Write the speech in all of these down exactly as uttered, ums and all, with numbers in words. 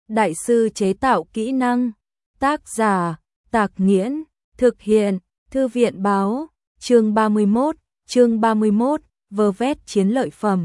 đại sư chế tạo kỹ năng. Tác giả, Tạc Nghiễn, thực hiện, Thư viện Báo, chương ba mươi mốt, chương ba mươi mốt, vơ vét chiến lợi phẩm.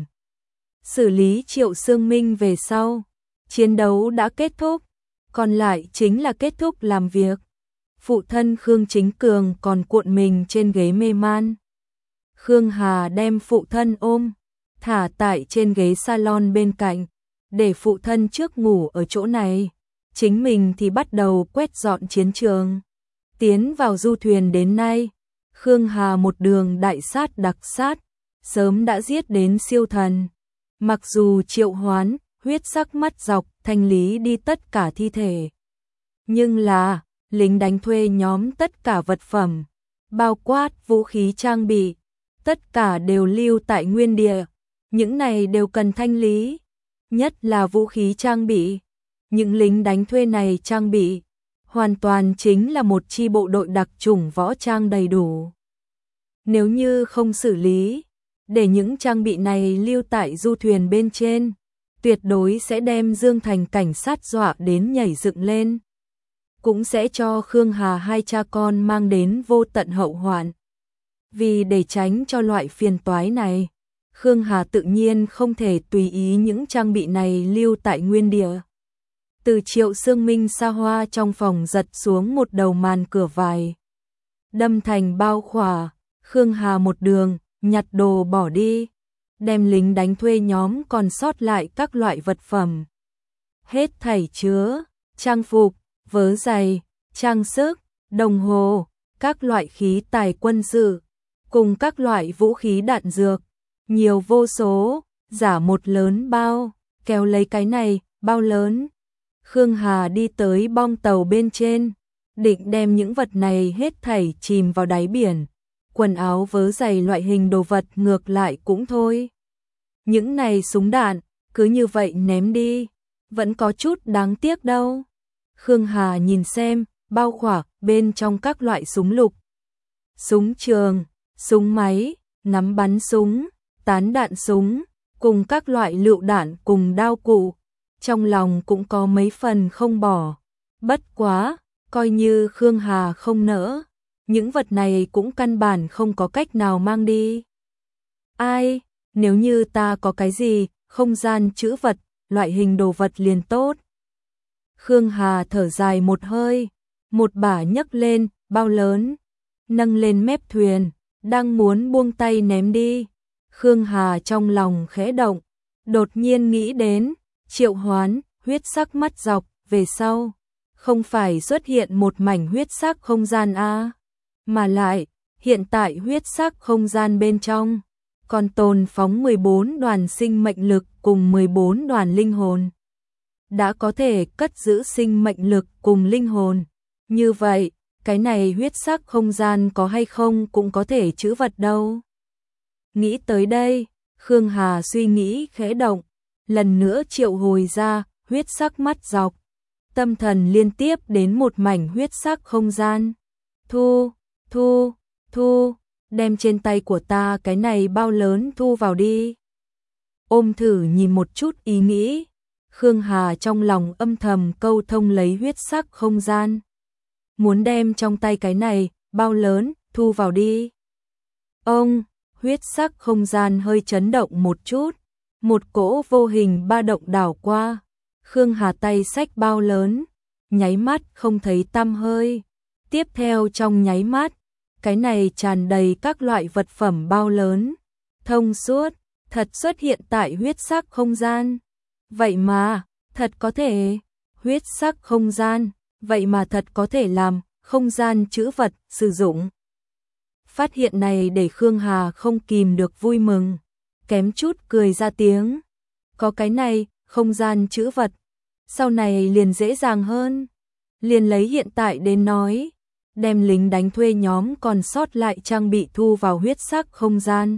Xử lý Triệu Xương Minh về sau, chiến đấu đã kết thúc, còn lại chính là kết thúc làm việc. Phụ thân Khương Chính Cường còn cuộn mình trên ghế mê man. Khương Hà đem phụ thân ôm, thả tại trên ghế salon bên cạnh, để phụ thân trước ngủ ở chỗ này. Chính mình thì bắt đầu quét dọn chiến trường. Tiến vào du thuyền đến nay, Khương Hà một đường đại sát đặc sát, sớm đã giết đến siêu thần. Mặc dù triệu hoán, huyết sắc mắt dọc, thanh lý đi tất cả thi thể. Nhưng là, lính đánh thuê nhóm tất cả vật phẩm, bao quát vũ khí trang bị, tất cả đều lưu tại nguyên địa. Những này đều cần thanh lý, nhất là vũ khí trang bị. Những lính đánh thuê này trang bị, hoàn toàn chính là một chi bộ đội đặc chủng võ trang đầy đủ. Nếu như không xử lý, để những trang bị này lưu tại du thuyền bên trên, tuyệt đối sẽ đem Dương Thành cảnh sát dọa đến nhảy dựng lên. Cũng sẽ cho Khương Hà hai cha con mang đến vô tận hậu hoạn. Vì để tránh cho loại phiền toái này, Khương Hà tự nhiên không thể tùy ý những trang bị này lưu tại nguyên địa. Từ Triệu Xương Minh xa hoa trong phòng giật xuống một đầu màn cửa vải, đâm thành bao khỏa. Khương Hà một đường nhặt đồ bỏ đi, đem lính đánh thuê nhóm còn sót lại các loại vật phẩm. Hết thảy chứa, trang phục, vớ giày, trang sức, đồng hồ, các loại khí tài quân sự, cùng các loại vũ khí đạn dược, nhiều vô số, giả một lớn bao, kéo lấy cái này, bao lớn. Khương Hà đi tới bong tàu bên trên, định đem những vật này hết thảy chìm vào đáy biển. Quần áo vớ giày loại hình đồ vật ngược lại cũng thôi. Những này súng đạn, cứ như vậy ném đi, vẫn có chút đáng tiếc đâu. Khương Hà nhìn xem, bao khỏa bên trong các loại súng lục, súng trường, súng máy, ngắm bắn súng, tán đạn súng, cùng các loại lựu đạn cùng đao cụ. Trong lòng cũng có mấy phần không bỏ. Bất quá, coi như Khương Hà không nỡ, những vật này cũng căn bản không có cách nào mang đi. Ai, nếu như ta có cái gì, không gian trữ vật, loại hình đồ vật liền tốt. Khương Hà thở dài một hơi, một bả nhấc lên, bao lớn, nâng lên mép thuyền, đang muốn buông tay ném đi. Khương Hà trong lòng khẽ động, đột nhiên nghĩ đến, triệu hoán, huyết sắc mắt dọc, về sau, không phải xuất hiện một mảnh huyết sắc không gian a, mà lại, hiện tại huyết sắc không gian bên trong, còn tồn phóng mười bốn đoàn sinh mệnh lực cùng mười bốn đoàn linh hồn. Đã có thể cất giữ sinh mệnh lực cùng linh hồn. Như vậy, cái này huyết sắc không gian có hay không cũng có thể trữ vật đâu. Nghĩ tới đây, Khương Hà suy nghĩ khẽ động, lần nữa triệu hồi ra huyết sắc mắt dọc. Tâm thần liên tiếp đến một mảnh huyết sắc không gian. Thu, thu, thu, đem trên tay của ta cái này bao lớn thu vào đi. Ôm thử nhìn một chút ý nghĩ. Khương Hà trong lòng âm thầm câu thông lấy huyết sắc không gian. Muốn đem trong tay cái này, bao lớn, thu vào đi. Ông, huyết sắc không gian hơi chấn động một chút. Một cỗ vô hình ba động đảo qua. Khương Hà tay xách bao lớn, nháy mắt không thấy tăm hơi. Tiếp theo trong nháy mắt, cái này tràn đầy các loại vật phẩm bao lớn, thông suốt, thật xuất hiện tại huyết sắc không gian. Vậy mà, thật có thể, huyết sắc không gian, vậy mà thật có thể làm không gian trữ vật sử dụng. Phát hiện này để Khương Hà không kìm được vui mừng, kém chút cười ra tiếng. Có cái này, không gian trữ vật, sau này liền dễ dàng hơn. Liền lấy hiện tại đến nói, đem lính đánh thuê nhóm còn sót lại trang bị thu vào huyết sắc không gian.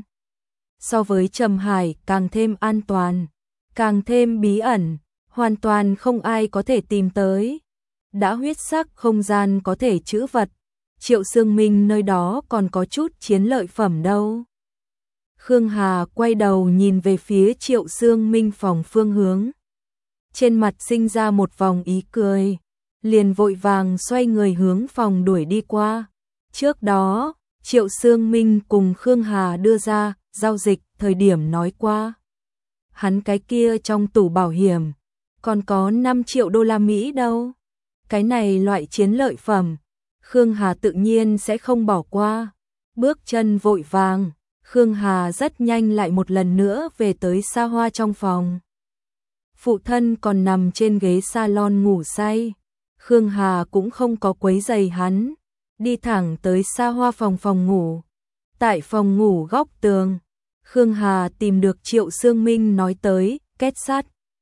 So với Trầm Hải càng thêm an toàn, càng thêm bí ẩn, hoàn toàn không ai có thể tìm tới. Đã huyết sắc không gian có thể trữ vật, Triệu Xương Minh nơi đó còn có chút chiến lợi phẩm đâu. Khương Hà quay đầu nhìn về phía Triệu Xương Minh phòng phương hướng. trên mặt sinh ra một vòng ý cười, liền vội vàng xoay người hướng phòng đuổi đi qua. Trước đó, Triệu Sương Minh cùng Khương Hà đưa ra giao dịch thời điểm nói qua. Hắn cái kia trong tủ bảo hiểm, còn có năm triệu đô la Mỹ đâu. Cái này loại chiến lợi phẩm, Khương Hà tự nhiên sẽ không bỏ qua. Bước chân vội vàng, Khương Hà rất nhanh lại một lần nữa về tới xa hoa trong phòng. Phụ thân còn nằm trên ghế salon ngủ say. Khương Hà cũng không có quấy rầy hắn, đi thẳng tới xa hoa phòng phòng ngủ. Tại phòng ngủ góc tường, Khương Hà tìm được Triệu Sương Minh nói tới két sắt.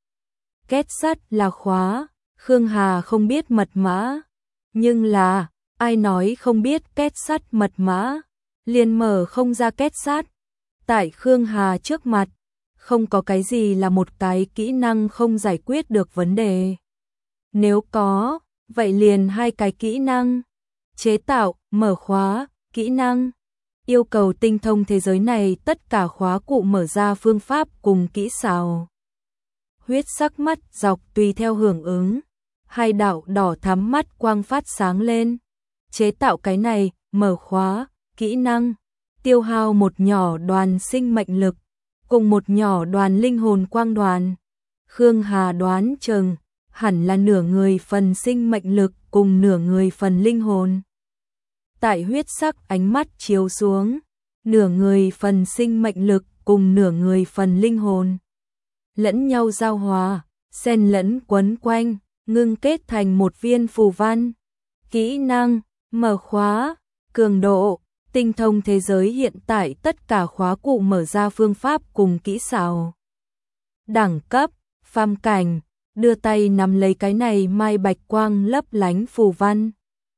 Két sắt là khóa, Khương Hà không biết mật mã, nhưng là ai nói không biết két sắt mật mã, liền mở không ra két sắt. Tại Khương Hà trước mặt, không có cái gì là một cái kỹ năng không giải quyết được vấn đề. Nếu có, vậy liền hai cái kỹ năng. Chế tạo, mở khóa, kỹ năng. Yêu cầu tinh thông thế giới này tất cả khóa cụ mở ra phương pháp cùng kỹ xảo. Huyết sắc mắt dọc tùy theo hưởng ứng. Hai đạo đỏ thắm mắt quang phát sáng lên. Chế tạo cái này, mở khóa, kỹ năng. Tiêu hao một nhỏ đoàn sinh mệnh lực, cùng một nhỏ đoàn linh hồn quang đoàn. Khương Hà đoán chừng, hẳn là nửa người phần sinh mệnh lực cùng nửa người phần linh hồn. Tại huyết sắc ánh mắt chiếu xuống, nửa người phần sinh mệnh lực cùng nửa người phần linh hồn lẫn nhau giao hòa, xen lẫn quấn quanh, ngưng kết thành một viên phù văn. Kỹ năng, mở khóa, cường độ, tinh thông thế giới hiện tại tất cả khóa cụ mở ra phương pháp cùng kỹ xảo. Đẳng cấp, phàm cảnh, đưa tay nắm lấy cái này mai bạch quang lấp lánh phù văn.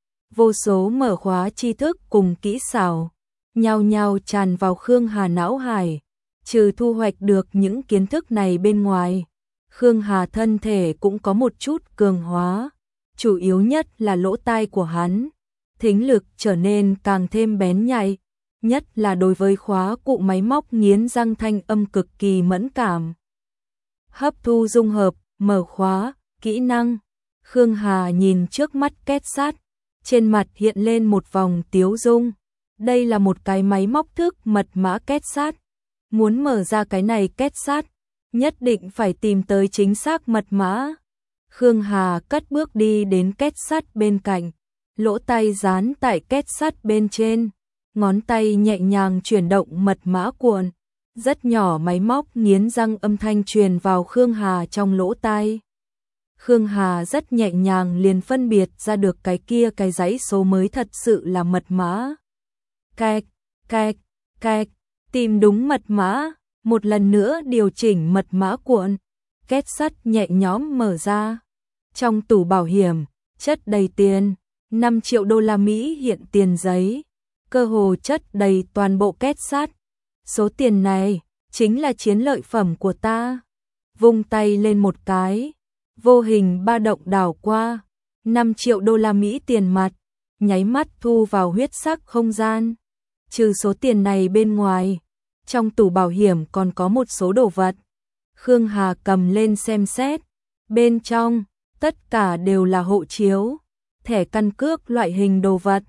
Vô số mở khóa tri thức cùng kỹ xảo, nhao nhao tràn vào Khương Hà não hải. Trừ thu hoạch được những kiến thức này bên ngoài, Khương Hà thân thể cũng có một chút cường hóa. Chủ yếu nhất là lỗ tai của hắn, thính lực trở nên càng thêm bén nhạy, nhất là đối với khóa cụ máy móc nghiến răng thanh âm cực kỳ mẫn cảm. Hấp thu dung hợp, mở khóa, kỹ năng. Khương Hà nhìn trước mắt két sắt, trên mặt hiện lên một vòng tiếu dung. Đây là một cái máy móc thức mật mã két sắt. Muốn mở ra cái này két sắt, nhất định phải tìm tới chính xác mật mã. Khương Hà cất bước đi đến két sắt bên cạnh, lỗ tay dán tại két sắt bên trên, ngón tay nhẹ nhàng chuyển động mật mã cuộn. Rất nhỏ máy móc nghiến răng âm thanh truyền vào Khương Hà trong lỗ tai. Khương Hà rất nhẹ nhàng liền phân biệt ra được cái kia cái dãy số mới thật sự là mật mã. Cạch, cạch, cạch, tìm đúng mật mã, một lần nữa điều chỉnh mật mã cuộn. Két sắt nhẹ nhõm mở ra. Trong tủ bảo hiểm, chất đầy tiền, năm triệu đô la Mỹ hiện tiền giấy, cơ hồ chất đầy toàn bộ két sắt. Số tiền này chính là chiến lợi phẩm của ta. Vung tay lên một cái, vô hình ba động đảo qua, năm triệu đô la Mỹ tiền mặt, nháy mắt thu vào huyết sắc không gian. Trừ số tiền này bên ngoài, trong tủ bảo hiểm còn có một số đồ vật. Khương Hà cầm lên xem xét, bên trong tất cả đều là hộ chiếu, thẻ căn cước loại hình đồ vật,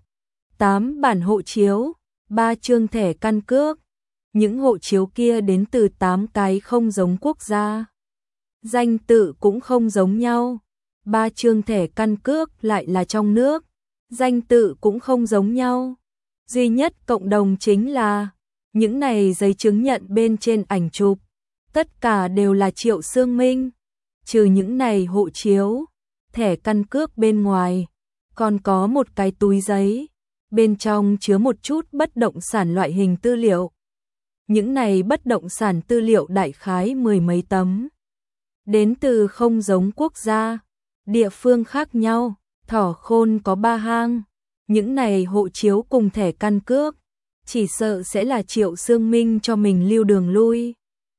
tám bản hộ chiếu, ba chương thẻ căn cước. Những hộ chiếu kia đến từ tám cái không giống quốc gia, danh tự cũng không giống nhau. Ba chương thẻ căn cước lại là trong nước, danh tự cũng không giống nhau. Duy nhất cộng đồng chính là những này giấy chứng nhận bên trên ảnh chụp, tất cả đều là Triệu Sương Minh. Trừ những này hộ chiếu, thẻ căn cước bên ngoài, còn có một cái túi giấy, bên trong chứa một chút bất động sản loại hình tư liệu. Những này bất động sản tư liệu đại khái mười mấy tấm, đến từ không giống quốc gia, địa phương khác nhau. Thỏ khôn có ba hang. Những này hộ chiếu cùng thẻ căn cước, chỉ sợ sẽ là Triệu Sương Minh cho mình lưu đường lui.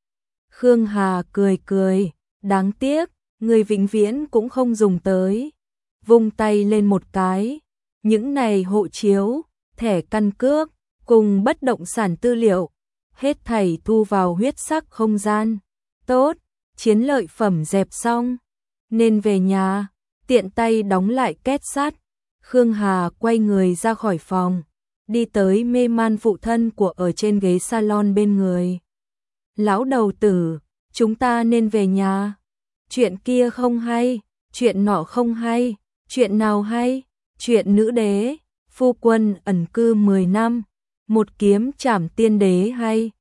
Khương Hà cười cười, đáng tiếc, người vĩnh viễn cũng không dùng tới. Vung tay lên một cái, những này hộ chiếu, thẻ căn cước, cùng bất động sản tư liệu, hết thảy thu vào huyết sắc không gian. Tốt, chiến lợi phẩm dẹp xong, nên về nhà, tiện tay đóng lại két sắt. Khương Hà quay người ra khỏi phòng, đi tới mê man phụ thân của ở trên ghế salon bên người. Lão đầu tử, chúng ta nên về nhà. Chuyện kia không hay, chuyện nọ không hay, chuyện nào hay? Chuyện nữ đế, phu quân ẩn cư mười năm, một kiếm trảm tiên đế hay?